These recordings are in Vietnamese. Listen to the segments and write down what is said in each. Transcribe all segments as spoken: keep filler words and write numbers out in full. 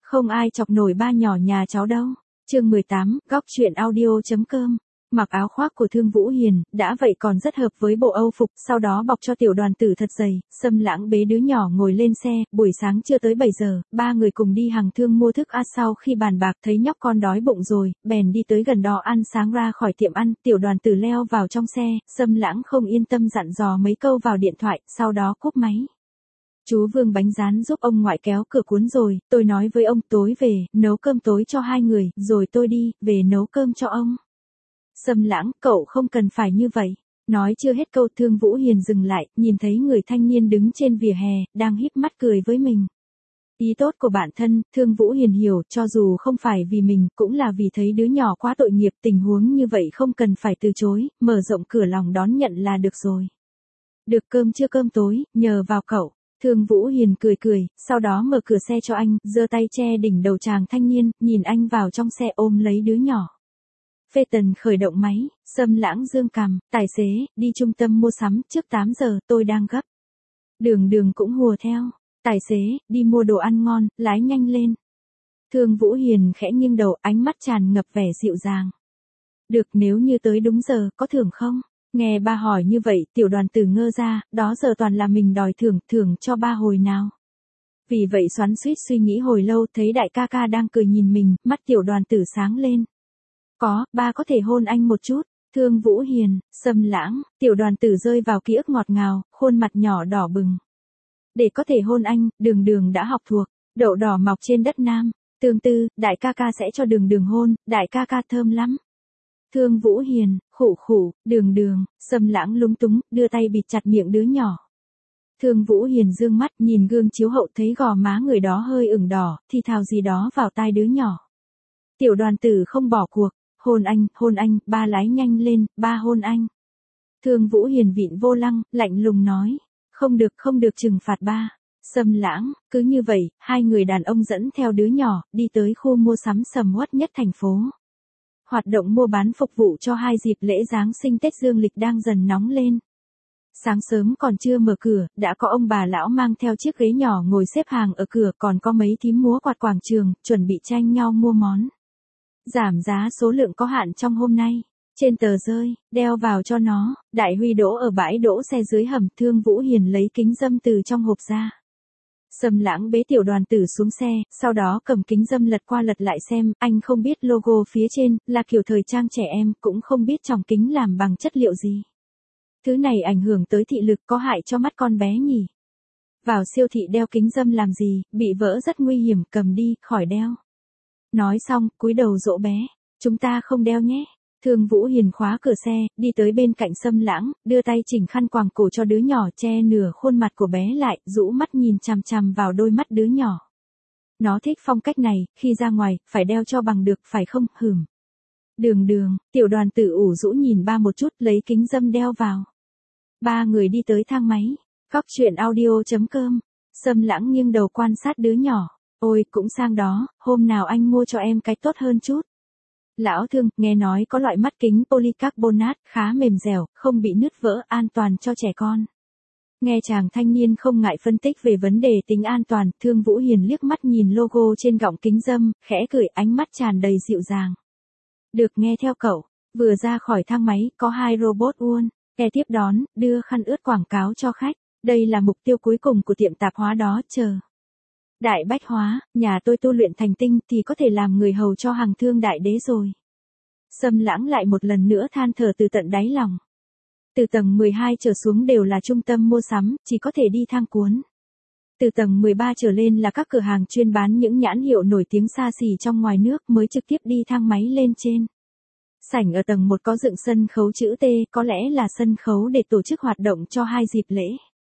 Không ai chọc nổi ba nhỏ nhà cháu đâu. Chương mười tám, góc truyện audio.com. Mặc áo khoác của Thương Vũ Hiền, đã vậy còn rất hợp với bộ Âu phục, sau đó bọc cho tiểu đoàn tử thật dày, Sâm Lãng bế đứa nhỏ ngồi lên xe, buổi sáng chưa tới bảy giờ, ba người cùng đi hàng thương mua thức ăn. Sau khi bàn bạc thấy nhóc con đói bụng rồi, bèn đi tới gần đó ăn sáng. Ra khỏi tiệm ăn, tiểu đoàn tử leo vào trong xe, Sâm Lãng không yên tâm dặn dò mấy câu vào điện thoại, sau đó cúp máy. Chú Vương bánh rán giúp ông ngoại kéo cửa cuốn rồi, tôi nói với ông tối về, nấu cơm tối cho hai người, rồi tôi đi, về nấu cơm cho ông. Sâm Lãng, cậu không cần phải như vậy. Nói chưa hết câu, Thương Vũ Hiền dừng lại, nhìn thấy người thanh niên đứng trên vỉa hè, đang híp mắt cười với mình. Ý tốt của bản thân, Thương Vũ Hiền hiểu, cho dù không phải vì mình, cũng là vì thấy đứa nhỏ quá tội nghiệp, tình huống như vậy không cần phải từ chối, mở rộng cửa lòng đón nhận là được rồi. Được cơm chưa cơm tối, nhờ vào cậu. Thương Vũ Hiền cười cười, sau đó mở cửa xe cho anh, giơ tay che đỉnh đầu chàng thanh niên, nhìn anh vào trong xe ôm lấy đứa nhỏ. Phê Tần khởi động máy, Sâm Lãng dương cằm, tài xế, đi trung tâm mua sắm, trước tám giờ, tôi đang gấp. Đường Đường cũng hùa theo, tài xế, đi mua đồ ăn ngon, lái nhanh lên. Thương Vũ Hiền khẽ nghiêng đầu, ánh mắt tràn ngập vẻ dịu dàng. Được, nếu như tới đúng giờ, có thưởng không? Nghe ba hỏi như vậy, tiểu đoàn tử ngơ ra, đó giờ toàn là mình đòi thưởng, thưởng cho ba hồi nào. Vì vậy xoắn xuýt suy nghĩ hồi lâu, thấy đại ca ca đang cười nhìn mình, mắt tiểu đoàn tử sáng lên. Có, ba có thể hôn anh một chút. Thương Vũ Hiền, Sâm Lãng, tiểu đoàn tử rơi vào ký ức ngọt ngào, khuôn mặt nhỏ đỏ bừng. Để có thể hôn anh, Đường Đường đã học thuộc, đậu đỏ mọc trên đất Nam. Tương tư, đại ca ca sẽ cho Đường Đường hôn, đại ca ca thơm lắm. Thương Vũ Hiền, khụ khụ, Đường Đường, Sâm Lãng lúng túng, đưa tay bịt chặt miệng đứa nhỏ. Thương Vũ Hiền dương mắt nhìn gương chiếu hậu thấy gò má người đó hơi ửng đỏ, thì thào gì đó vào tai đứa nhỏ. Tiểu đoàn tử không bỏ cuộc, hôn anh, hôn anh, ba lái nhanh lên, ba hôn anh. Thương Vũ Hiền vịn vô lăng, lạnh lùng nói, không được không được trừng phạt ba. Sâm Lãng, cứ như vậy, hai người đàn ông dẫn theo đứa nhỏ, đi tới khu mua sắm sầm uất nhất thành phố. Hoạt động mua bán phục vụ cho hai dịp lễ Giáng sinh Tết Dương lịch đang dần nóng lên. Sáng sớm còn chưa mở cửa, đã có ông bà lão mang theo chiếc ghế nhỏ ngồi xếp hàng ở cửa, còn có mấy thím múa quạt quảng trường, chuẩn bị tranh nhau mua món. Giảm giá số lượng có hạn trong hôm nay. Trên tờ rơi, đeo vào cho nó. Đại Huy đỗ ở bãi đỗ xe dưới hầm, Thương Vũ Hiền lấy kính râm từ trong hộp ra. Sâm Lãng bế tiểu đoàn tử xuống xe, sau đó cầm kính râm lật qua lật lại xem, anh không biết logo phía trên, là kiểu thời trang trẻ em, cũng không biết tròng kính làm bằng chất liệu gì. Thứ này ảnh hưởng tới thị lực, có hại cho mắt con bé nhỉ. Vào siêu thị đeo kính râm làm gì, bị vỡ rất nguy hiểm, cầm đi, khỏi đeo. Nói xong, cúi đầu dỗ bé, chúng ta không đeo nhé. Thương Vũ Hiền khóa cửa xe, đi tới bên cạnh Sâm Lãng, đưa tay chỉnh khăn quàng cổ cho đứa nhỏ, che nửa khuôn mặt của bé lại, rũ mắt nhìn chằm chằm vào đôi mắt đứa nhỏ. Nó thích phong cách này, khi ra ngoài, phải đeo cho bằng được, phải không, hừm. Đường Đường, tiểu đoàn tử ủ rũ nhìn ba một chút, lấy kính râm đeo vào. Ba người đi tới thang máy, góc truyện audio.com, Sâm Lãng nghiêng đầu quan sát đứa nhỏ. Ôi, cũng sang đó, hôm nào anh mua cho em cái tốt hơn chút. Lão Thương, nghe nói có loại mắt kính polycarbonate, khá mềm dẻo, không bị nứt vỡ, an toàn cho trẻ con. Nghe chàng thanh niên không ngại phân tích về vấn đề tính an toàn, Thương Vũ Hiền liếc mắt nhìn logo trên gọng kính râm, khẽ cười, ánh mắt tràn đầy dịu dàng. Được, nghe theo cậu. Vừa ra khỏi thang máy, có hai robot uôn, e tiếp đón, đưa khăn ướt quảng cáo cho khách. Đây là mục tiêu cuối cùng của tiệm tạp hóa đó, chờ. Đại bách hóa, nhà tôi tu luyện thành tinh thì có thể làm người hầu cho hàng thương đại đế rồi. Sâm Lãng lại một lần nữa than thở từ tận đáy lòng. Từ tầng mười hai trở xuống đều là trung tâm mua sắm, chỉ có thể đi thang cuốn. Từ tầng mười ba trở lên là các cửa hàng chuyên bán những nhãn hiệu nổi tiếng xa xỉ trong ngoài nước, mới trực tiếp đi thang máy lên trên. Sảnh ở tầng một có dựng sân khấu chữ T, có lẽ là sân khấu để tổ chức hoạt động cho hai dịp lễ.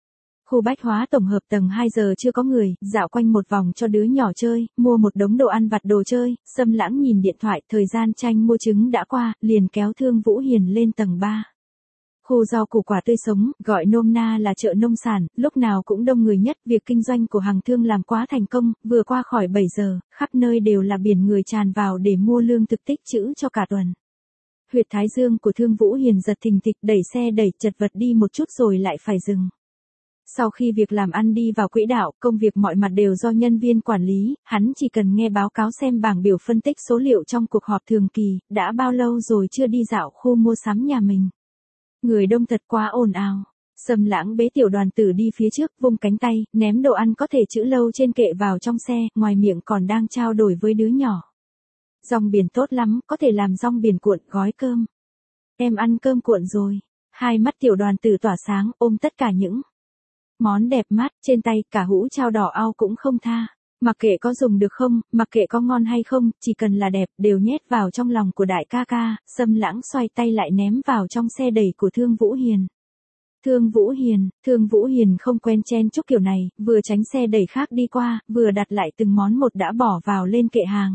Khu bách hóa tổng hợp tầng hai giờ chưa có người, dạo quanh một vòng cho đứa nhỏ chơi, mua một đống đồ ăn vặt đồ chơi. Sâm Lãng nhìn điện thoại, thời gian tranh mua trứng đã qua, liền kéo Thương Vũ Hiền lên tầng ba. Khu rau củ quả tươi sống, gọi nôm na là chợ nông sản, lúc nào cũng đông người nhất, việc kinh doanh của hàng thương làm quá thành công, vừa qua khỏi bảy giờ, khắp nơi đều là biển người tràn vào để mua lương thực tích trữ cho cả tuần. Huyệt thái dương của Thương Vũ Hiền giật thình thịch, đẩy xe đẩy chật vật đi một chút rồi lại phải dừng. Sau khi việc làm ăn đi vào quỹ đạo, công việc mọi mặt đều do nhân viên quản lý, hắn chỉ cần nghe báo cáo xem bảng biểu phân tích số liệu trong cuộc họp thường kỳ, đã bao lâu rồi chưa đi dạo khu mua sắm nhà mình. Người đông thật quá ồn ào. Sầm Lãng bế Tiểu Đoàn Tử đi phía trước, vung cánh tay, ném đồ ăn có thể trữ lâu trên kệ vào trong xe, ngoài miệng còn đang trao đổi với đứa nhỏ. Rong biển tốt lắm, có thể làm rong biển cuộn, gói cơm. Em ăn cơm cuộn rồi. Hai mắt Tiểu Đoàn Tử tỏa sáng, ôm tất cả những món đẹp mắt trên tay, cả hũ trao đỏ ao cũng không tha. Mặc kệ có dùng được không, mặc kệ có ngon hay không, chỉ cần là đẹp, đều nhét vào trong lòng của đại ca ca. Sầm Lãng xoay tay lại ném vào trong xe đẩy của Thương Vũ Hiền. Thương Vũ Hiền, Thương Vũ Hiền không quen chen chúc kiểu này, vừa tránh xe đẩy khác đi qua, vừa đặt lại từng món một đã bỏ vào lên kệ hàng.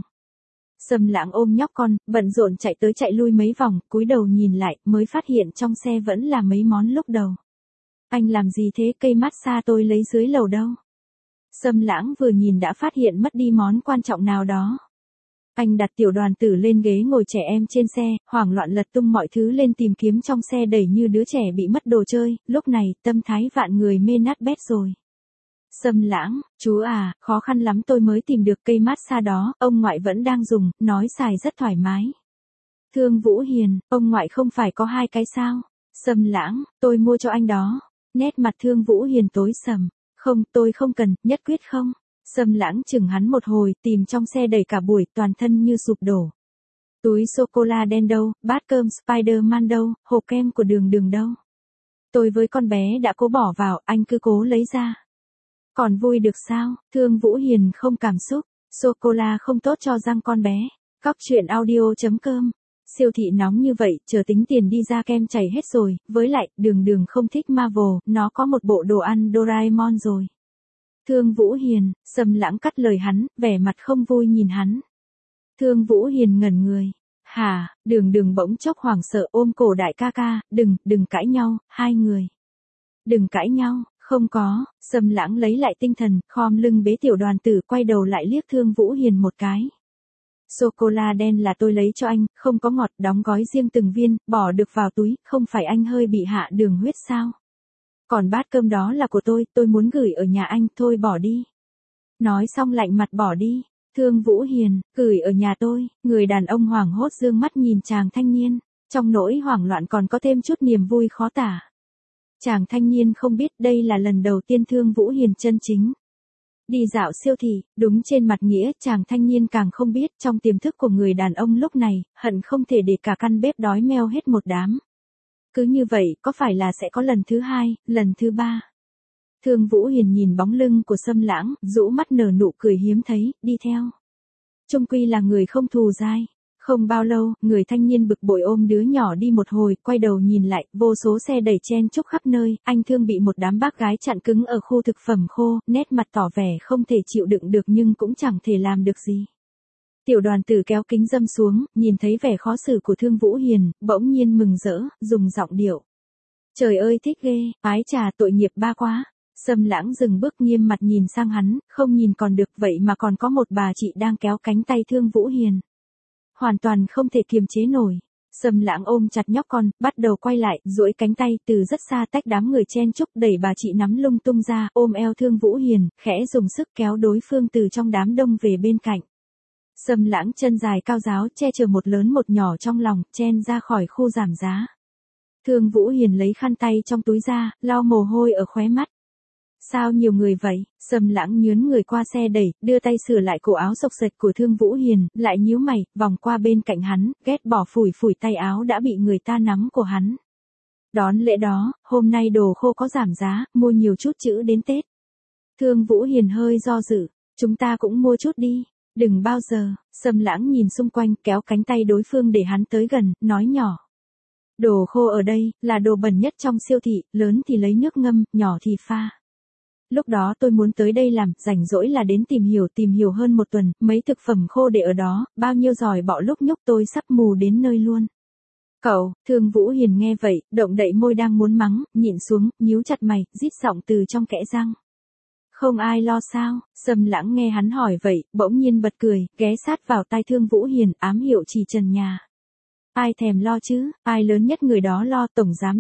Sầm Lãng ôm nhóc con, bận rộn chạy tới chạy lui mấy vòng, cúi đầu nhìn lại, mới phát hiện trong xe vẫn là mấy món lúc đầu. Anh làm gì thế, cây massage tôi lấy dưới lầu đâu? Sầm Lãng vừa nhìn đã phát hiện mất đi món quan trọng nào đó. Anh đặt Tiểu Đoàn Tử lên ghế ngồi trẻ em trên xe, hoảng loạn lật tung mọi thứ lên tìm kiếm trong xe đẩy như đứa trẻ bị mất đồ chơi, lúc này tâm thái vạn người mê nát bét rồi. Sầm Lãng, chú à, khó khăn lắm tôi mới tìm được cây massage đó, ông ngoại vẫn đang dùng, nói xài rất thoải mái. Thương Vũ Hiền, ông ngoại không phải có hai cái sao? Sầm Lãng, tôi mua cho anh đó. Nét mặt Thương Vũ Hiền tối sầm. Không, tôi không cần, nhất quyết không. Sầm Lãng chừng hắn một hồi, tìm trong xe đầy cả buổi, toàn thân như sụp đổ. Túi sô-cô-la đen đâu, bát cơm Spider-Man đâu, hộp kem của Đường Đường đâu. Tôi với con bé đã cố bỏ vào, anh cứ cố lấy ra. Còn vui được sao? Thương Vũ Hiền không cảm xúc. Sô-cô-la không tốt cho răng con bé. Cóc truyện audio chấm com. Siêu thị nóng như vậy, chờ tính tiền đi ra kem chảy hết rồi, với lại, Đường Đường không thích Marvel, nó có một bộ đồ ăn Doraemon rồi. Thương Vũ Hiền, Sầm Lãng cắt lời hắn, vẻ mặt không vui nhìn hắn. Thương Vũ Hiền ngẩn người. Hả, Đường Đường bỗng chốc hoảng sợ ôm cổ đại ca ca, đừng, đừng cãi nhau, hai người. Đừng cãi nhau, không có, Sầm Lãng lấy lại tinh thần, khom lưng bế Tiểu Đoàn Tử quay đầu lại liếc Thương Vũ Hiền một cái. Sô-cô-la đen là tôi lấy cho anh, không có ngọt, đóng gói riêng từng viên, bỏ được vào túi, không phải anh hơi bị hạ đường huyết sao? Còn bát cơm đó là của tôi, tôi muốn gửi ở nhà anh, thôi bỏ đi. Nói xong lạnh mặt bỏ đi. Thương Vũ Hiền, gửi ở nhà tôi, người đàn ông hoảng hốt dương mắt nhìn chàng thanh niên, trong nỗi hoảng loạn còn có thêm chút niềm vui khó tả. Chàng thanh niên không biết đây là lần đầu tiên Thương Vũ Hiền chân chính đi dạo siêu thị, đúng trên mặt nghĩa, chàng thanh niên càng không biết trong tiềm thức của người đàn ông lúc này, hận không thể để cả căn bếp đói meo hết một đám. Cứ như vậy, có phải là sẽ có lần thứ hai, lần thứ ba? Thương Vũ Hiền nhìn bóng lưng của Sâm Lãng, rũ mắt nở nụ cười hiếm thấy, đi theo. Chung quy là người không thù dai. Không bao lâu, người thanh niên bực bội ôm đứa nhỏ đi một hồi, quay đầu nhìn lại, vô số xe đẩy chen chúc khắp nơi, anh Thương bị một đám bác gái chặn cứng ở khu thực phẩm khô, nét mặt tỏ vẻ không thể chịu đựng được nhưng cũng chẳng thể làm được gì. Tiểu Đoàn Tử kéo kính dâm xuống, nhìn thấy vẻ khó xử của Thương Vũ Hiền, bỗng nhiên mừng rỡ, dùng giọng điệu. Trời ơi thích ghê, ái chà tội nghiệp ba quá. Sâm Lãng dừng bước nghiêm mặt nhìn sang hắn, không nhìn còn được vậy mà còn có một bà chị đang kéo cánh tay Thương Vũ Hiền. Hoàn toàn không thể kiềm chế nổi. Sâm Lãng ôm chặt nhóc con, bắt đầu quay lại, duỗi cánh tay từ rất xa tách đám người chen chúc đẩy bà chị nắm lung tung ra, ôm eo Thương Vũ Hiền, khẽ dùng sức kéo đối phương từ trong đám đông về bên cạnh. Sâm Lãng chân dài cao ráo che chở một lớn một nhỏ trong lòng, chen ra khỏi khu giảm giá. Thương Vũ Hiền lấy khăn tay trong túi ra, lau mồ hôi ở khóe mắt. Sao nhiều người vậy? Sâm Lãng nhướn người qua xe đẩy, đưa tay sửa lại cổ áo xộc xệch của Thương Vũ Hiền, lại nhíu mày, vòng qua bên cạnh hắn, ghét bỏ phủi phủi tay áo đã bị người ta nắm của hắn. Đón lễ đó, hôm nay đồ khô có giảm giá, mua nhiều chút chữ đến Tết. Thương Vũ Hiền hơi do dự, chúng ta cũng mua chút đi, đừng bao giờ. Sâm Lãng nhìn xung quanh, kéo cánh tay đối phương để hắn tới gần, nói nhỏ. Đồ khô ở đây, là đồ bẩn nhất trong siêu thị, lớn thì lấy nước ngâm, nhỏ thì pha. Lúc đó tôi muốn tới đây làm, rảnh rỗi là đến tìm hiểu tìm hiểu hơn một tuần, mấy thực phẩm khô để ở đó, bao nhiêu giỏi bọ lúc nhúc tôi sắp mù đến nơi luôn. Cậu, Thương Vũ Hiền nghe vậy, động đậy môi đang muốn mắng, nhịn xuống, nhíu chặt mày, rít giọng từ trong kẽ răng. Không ai lo sao? Sâm Lãng nghe hắn hỏi vậy, bỗng nhiên bật cười, ghé sát vào tai Thương Vũ Hiền, ám hiệu chỉ trần nhà. Ai thèm lo chứ, ai lớn nhất người đó lo, tổng giám đốc.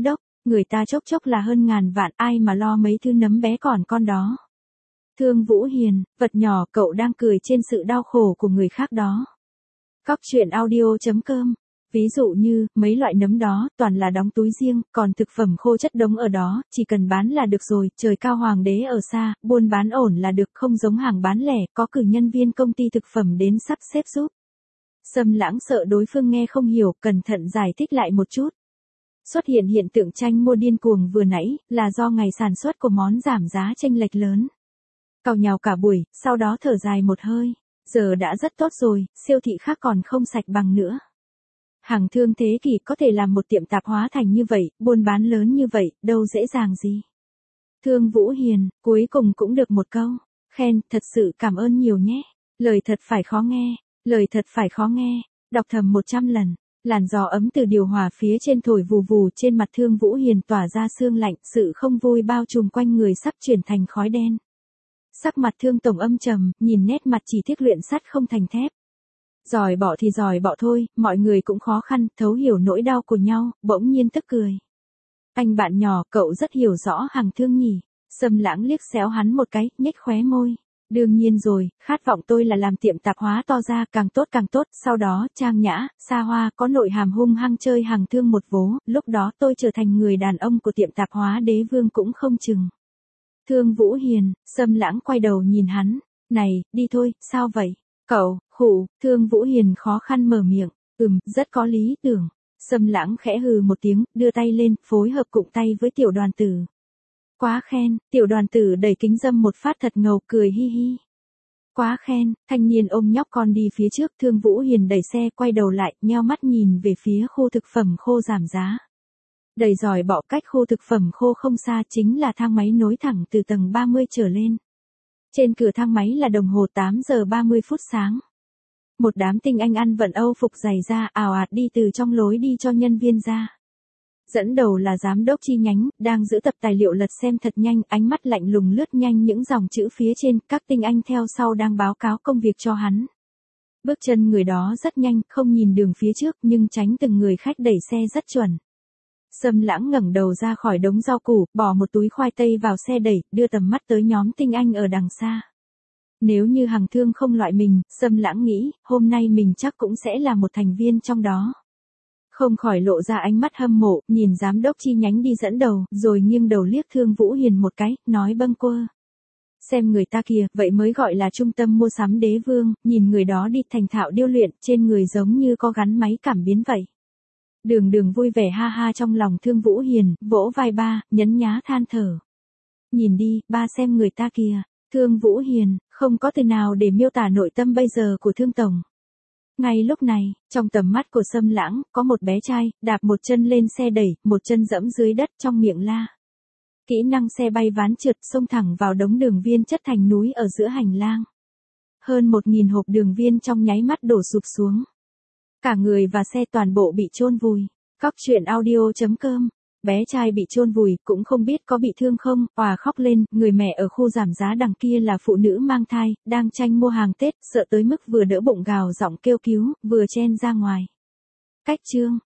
Người ta chốc chốc là hơn ngàn vạn, ai mà lo mấy thứ nấm bé còn con đó. Thương Vũ Hiền, vật nhỏ cậu đang cười trên sự đau khổ của người khác đó. Cóc truyện audio.com. Ví dụ như, mấy loại nấm đó, toàn là đóng túi riêng, còn thực phẩm khô chất đống ở đó, chỉ cần bán là được rồi, trời cao hoàng đế ở xa, buôn bán ổn là được, không giống hàng bán lẻ, có cử nhân viên công ty thực phẩm đến sắp xếp giúp. Sâm Lãng sợ đối phương nghe không hiểu, cẩn thận giải thích lại một chút. Xuất hiện hiện tượng tranh mua điên cuồng vừa nãy, là do ngày sản xuất của món giảm giá chênh lệch lớn. Cào nhào cả buổi, sau đó thở dài một hơi. Giờ đã rất tốt rồi, siêu thị khác còn không sạch bằng nữa. Hàng thương thế kỷ có thể làm một tiệm tạp hóa thành như vậy, buôn bán lớn như vậy, đâu dễ dàng gì. Thương Vũ Hiền, cuối cùng cũng được một câu. Khen, thật sự cảm ơn nhiều nhé. Lời thật phải khó nghe, lời thật phải khó nghe. Đọc thầm một trăm lần. Làn gió ấm từ điều hòa phía trên thổi vù vù trên mặt Thương Vũ Hiền tỏa ra sương lạnh, sự không vui bao trùm quanh người sắp chuyển thành khói đen. Sắc mặt Thương tổng âm trầm, nhìn nét mặt chỉ tiếc luyện sắt không thành thép. Giỏi bỏ thì giỏi bỏ thôi, mọi người cũng khó khăn, thấu hiểu nỗi đau của nhau, bỗng nhiên tức cười. Anh bạn nhỏ, cậu rất hiểu rõ Hằng Thương nhỉ. Sâm Lãng liếc xéo hắn một cái, nhếch khóe môi. Đương nhiên rồi, khát vọng tôi là làm tiệm tạp hóa to ra, càng tốt càng tốt, sau đó, trang nhã, xa hoa, có nội hàm hung hăng chơi Hằng Thương một vố, lúc đó tôi trở thành người đàn ông của tiệm tạp hóa đế vương cũng không chừng. Thương Vũ Hiền, Sâm Lãng quay đầu nhìn hắn, này, đi thôi, sao vậy? Cậu, khụ, Thương Vũ Hiền khó khăn mở miệng, ừm, rất có lý tưởng. Sâm Lãng khẽ hừ một tiếng, đưa tay lên, phối hợp cụng tay với tiểu đoàn tử. Quá khen, tiểu đoàn tử đẩy kính dâm một phát thật ngầu, cười hi hi. Quá khen, thanh niên ôm nhóc con đi phía trước, Thương Vũ Hiền đẩy xe quay đầu lại, nheo mắt nhìn về phía khu thực phẩm khô giảm giá. Đầy giỏi bỏ cách khu thực phẩm khô không xa chính là thang máy nối thẳng từ tầng ba mươi trở lên. Trên cửa thang máy là đồng hồ tám giờ ba mươi phút sáng. Một đám tinh anh ăn vận Âu phục dày da ào ạt đi từ trong lối đi cho nhân viên ra. Dẫn đầu là giám đốc chi nhánh, đang giữ tập tài liệu lật xem thật nhanh, ánh mắt lạnh lùng lướt nhanh những dòng chữ phía trên, các tinh anh theo sau đang báo cáo công việc cho hắn. Bước chân người đó rất nhanh, không nhìn đường phía trước nhưng tránh từng người khách đẩy xe rất chuẩn. Sâm Lãng ngẩng đầu ra khỏi đống rau củ, bỏ một túi khoai tây vào xe đẩy, đưa tầm mắt tới nhóm tinh anh ở đằng xa. Nếu như Hằng Thương không loại mình, Sâm Lãng nghĩ, hôm nay mình chắc cũng sẽ là một thành viên trong đó. Không khỏi lộ ra ánh mắt hâm mộ, nhìn giám đốc chi nhánh đi dẫn đầu, rồi nghiêng đầu liếc Thương Vũ Hiền một cái, nói bâng quơ. Xem người ta kìa, vậy mới gọi là trung tâm mua sắm đế vương, nhìn người đó đi thành thạo điêu luyện, trên người giống như có gắn máy cảm biến vậy. Đường Đường vui vẻ ha ha trong lòng Thương Vũ Hiền, vỗ vai ba, nhấn nhá than thở. Nhìn đi, ba xem người ta kìa. Thương Vũ Hiền, không có từ nào để miêu tả nội tâm bây giờ của Thương tổng. Ngay lúc này, trong tầm mắt của Sâm Lãng, có một bé trai, đạp một chân lên xe đẩy, một chân dẫm dưới đất trong miệng la. Kỹ năng xe bay ván trượt xông thẳng vào đống đường viên chất thành núi ở giữa hành lang. Hơn một nghìn hộp đường viên trong nháy mắt đổ sụp xuống. Cả người và xe toàn bộ bị chôn vùi. Cóc truyện audio.com. Bé trai bị chôn vùi, cũng không biết có bị thương không, òa khóc lên, người mẹ ở khu giảm giá đằng kia là phụ nữ mang thai, đang tranh mua hàng Tết, sợ tới mức vừa đỡ bụng gào giọng kêu cứu, vừa chen ra ngoài. Cách chương.